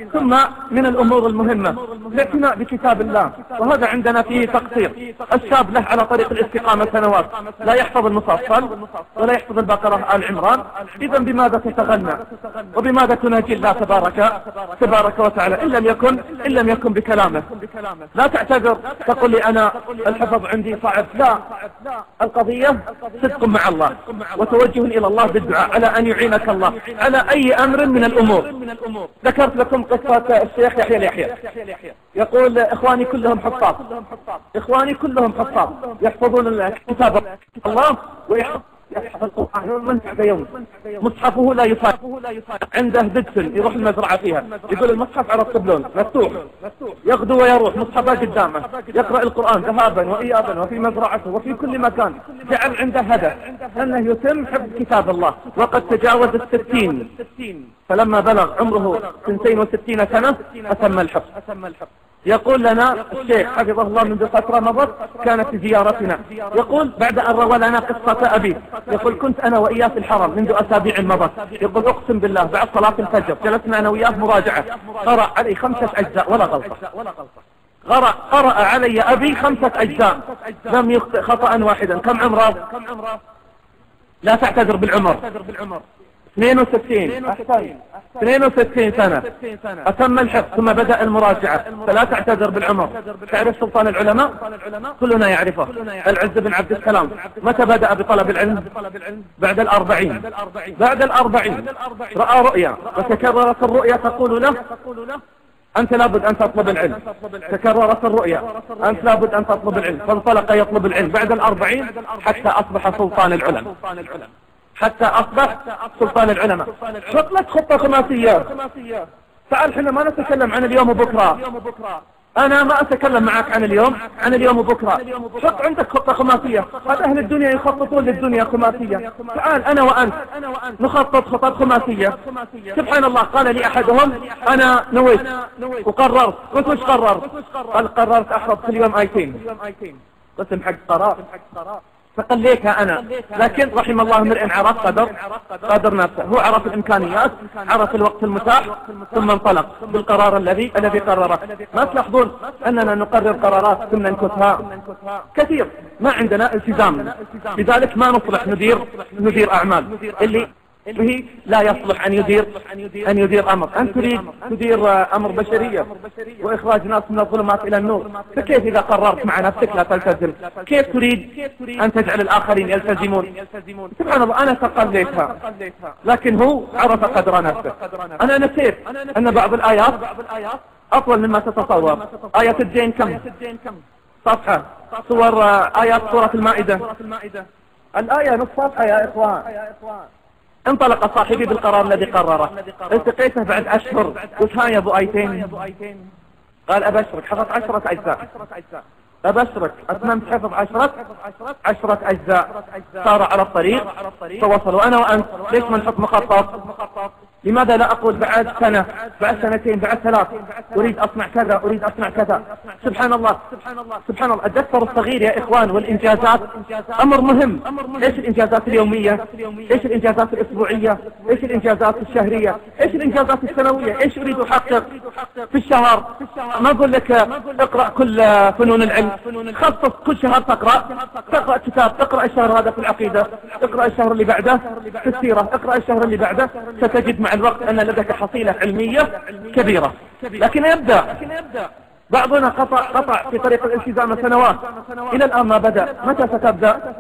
ثم من الأمور المهمة الاعتناء بكتاب الله، وهذا عندنا فيه تقصير. الشاب له على طريق الاستقامة سنوات لا يحفظ المفصل ولا يحفظ البقرة آل عمران، إذا بماذا تتغنى وبماذا تناجي الله تبارك وتعالى إن لم يكن بكلامه. لا تعتذر تقول لي أنا الحفظ عندي صعب، لا، القضية صدق مع الله وتوجه إلى الله بالدعاء على أن يعينك الله على أي أمر من الأمور. ذكرت لكم قصة الشيخ يحيى اليحيى، يقول إخواني كلهم حفاظ، إخواني كلهم حفاظ يحفظون كتاب الله ويحفظ القرآن من بعد يوم، مصحفه لا يفارق، عنده ددفن يروح المزرعة فيها، يقول المصحف على الطبلون مفتوح، يغدو ويروح مصحفه قدامه، يقرأ القرآن ذهابا وإيابا وفي مزرعته وفي كل مكان. جعل عنده هدف أنه يتم حفظ كتاب الله، وقد تجاوز 60، فلما بلغ عمره 62 سنة أتم الحفظ. يقول لنا الشيخ حفظه الله منذ فترة مضت كانت في زيارتنا، يقول بعد أن روى لنا قصة أبي، يقول كنت أنا وإياه في الحرم منذ أسابيع مضت، يقول أقسم بالله بعد صلاة الفجر جلسنا أنا وإياه مراجعة، قرأ علي 5 أجزاء ولا غلطة، قرأ علي أبي 5 أجزاء لم يخطئ خطأ واحدا. كم عمره؟ لا تعتذر بالعمر، 62 أحسن، 62 سنة أتم الحفظ ثم بدأ المراجعة، فلا تعتذر بالعمر. تعرف سلطان العلماء؟ كلنا يعرفه، العز بن عبد السلام. متى بدأ بطلب العلم؟ بعد 40. بعد 40 رأى رؤيا وتكررت الرؤيا تقول له أنت لابد أن تطلب العلم، تكررت الرؤيا أنت لابد أن تطلب العلم، فانطلق يطلب العلم بعد 40 حتى أصبح سلطان العلماء، حتى أصبح سلطان العلماء. حط لك خطة خماسية. تعال احنا ما نتكلم عن اليوم وبكرة، أنا ما أتكلم معك عن اليوم وبكرة. حط عندك خطة خماسية، هذا أهل الدنيا يخططون للدنيا خماسية. تعال أنا وأنت نخطط خطط خماسية. سبحان الله، قال لي أحدهم أنا نويت وقررت. قلت وش قررت؟ قال قررت أحفظ كل يوم آيتين. قلت محق قرار، فقليتها أنا، لكن رحم الله امرئ عرف قدر نفسه. هو عرف الإمكانيات، عرف الوقت المتاح، ثم انطلق بالقرار الذي قرره. ما تلاحظون أننا نقرر قرارات ثم ننكتها كثير؟ ما عندنا التزام، لذلك ما نصلح ندير أعمال اللي به لا يصلح أن يدير أمر. أنت تريد تدير أمر بشرية وإخراج ناس من الظلمات إلى النور، فكيف إذا قررت مع نفسك لا تلتزم؟ كيف تريد أن تجعل الآخرين يلتزمون؟ سبحان الله، أنا تقليتها، لكن هو عرف قدر نفسه. أنا نسيت أن بعض الآيات أطول مما تتصور. آية الدين كم صفحة؟ آيات سورة المائدة الآية نصف صفحة يا إخوان. انطلق صاحبي بالقرار الذي قرره، التقيته بعد أشهر، قلت ها يا أبو آيتين؟ قال أبشرك حفظ 10 أجزاء. أبشرك أتممت حفظ 10 أجزاء. صار على الطريق فوصلوا. أنا وأنت ليش ما نحط مخطط؟ لماذا لا أقول بعد سنة، بعد سنتين، بعد 3 أريد أصنع كذا، أريد أصنع كذا؟ سبحان الله، سبحان الله. الدفتر الصغير يا إخوان والإنجازات أمر مهم. إيش الإنجازات اليومية؟ إيش الإنجازات الأسبوعية؟ إيش الإنجازات الشهرية؟ إيش الإنجازات السنوية؟ إيش أريد أحقق في الشهر؟ ما أقول لك اقرأ كل فنون العلم، خصص كل شهر تقرأ كتاب، تقرأ الشهر هذا في العقيدة، اقرأ الشهر اللي بعده في السيرة، اقرأ الشهر اللي بعده، ستجد مع الوقت أن لديك حصيلة علمية كبيرة. لكن يبدأ بعضنا قطع في طريق الالتزام سنوات، إلى الآن ما بدأ. متى ستبدأ؟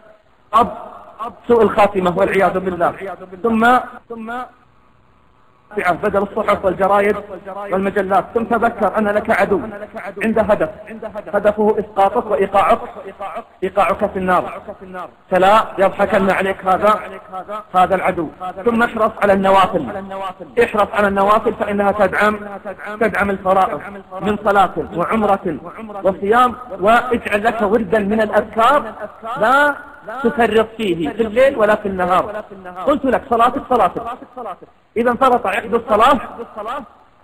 سوء الخاتمة والعياذ بالله. ثم بدل الصحف والجرائد والمجلات. ثم تذكر أن لك عدو عنده هدف، هدفه إسقاطك وإيقاعك في النار، فلا يضحكن عليك هذا العدو. ثم احرص على النوافل، احرص على النوافل فإنها تدعم الفرائض من صلاة وعمرة وصيام. واجعل لك وردا من الأذكار لا تفرط فيه في الليل ولا في النهار. قلت لك صلاتك إذا انفرط عقد الصلاة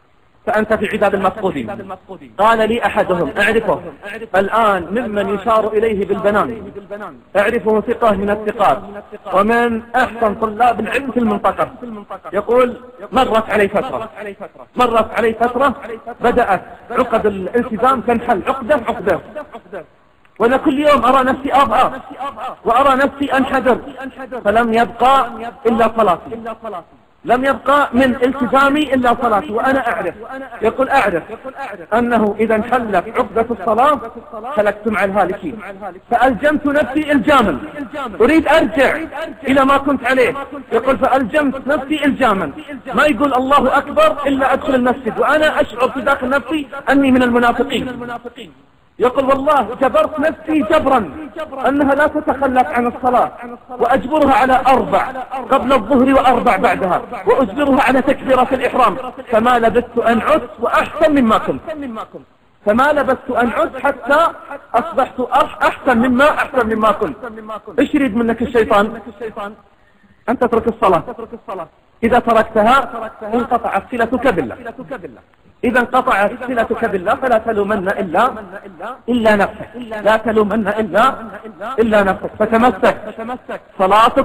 فأنت في عداد المفقودين. قال لي أحدهم أعرفه الآن ممن يشار إليه بالبنان، أعرفه ثقة من الثقات ومن أحسن طلاب العلم في المنطقة. يقول مرت علي فترة بدأت عقد الالتزام تنحل عقدة، وأنا كل يوم أرى نفسي أضعف وأرى نفسي أنحدر، فلم يبقى إلا صلاتي، لم يبقى من التزامي إلا صلاتي. وأنا أعرف، يقول أعرف أنه إذا انحلت عقدة الصلاة خلقت مع الهالكين، فألجمت نفسي إلجاما، أريد أرجع إلى ما كنت عليه. يقول فألجمت نفسي إلجاما، ما يقول الله أكبر إلا أدخل المسجد وأنا أشعر في داخل نفسي أني من المنافقين. يقول والله جبرت نفسي جبرا أنها لا تتخلف عن الصلاة، وأجبرها على 4 قبل الظهر و4 بعدها، وأجبرها على تكبيرة الإحرام، فما لبثت أن عدت وأحسن مما كنت، فما لبثت أن عدت حتى أصبحت أحسن مما كنت. إيش يريد منك الشيطان؟ أن تترك الصلاة. إذا تركتها انقطعت صلتك بالله. إذا انقطعت صلتك بالله فلا تلومن إلا نفسك، لا تلومن إلا نفسك، فتمسك صلاتك.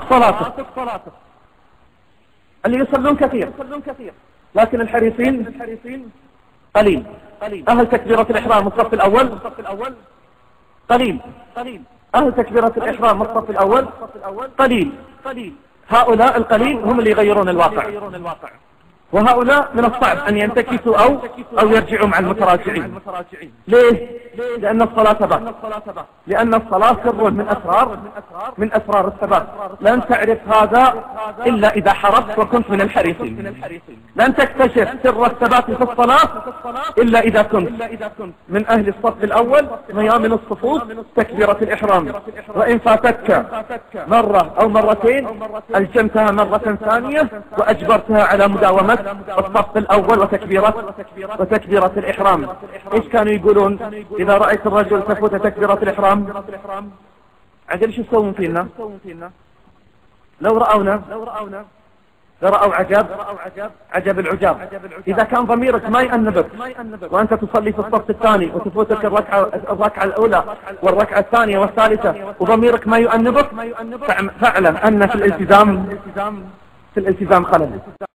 اللي يصلون كثير لكن الحريصين قليل. أهل تكبيرة الإحرام الصف الأول قليل، أهل تكبيرة الإحرام الصف الأول قليل. هؤلاء القليل هم اللي يغيرون الواقع، وهؤلاء من الصعب أن ينتكسوا أو يرجعوا مع المتراجعين. ليه؟ لأن الصلاة ثبات، لأن الصلاة سر من أسرار الثبات. لن تعرف هذا إلا إذا حرصت وكنت من الحريصين. لن تكتشف سر الثبات في الصلاة إلا إذا كنت من أهل الصف الأول ميامن الصفوف تكبيرة الإحرام. وإن فاتتك مرة أو مرتين ألجمتها مرة ثانية وأجبرتها على مداومة الصف الأول وتكبيرة الإحرام. إيش كانوا يقولون إذا رأيت الرجل تفوت تكبيرة الإحرام؟ عجل شو يسوون فينا؟ لو رأونا لرأوا عجب العجاب. إذا كان ضميرك ما يأنبك وأنت تصلي في الصف الثاني وتفوتك الركعة الأولى والركعة الثانية والثالثة وضميرك ما يؤنبك، فاعلم أن في الالتزام خلل.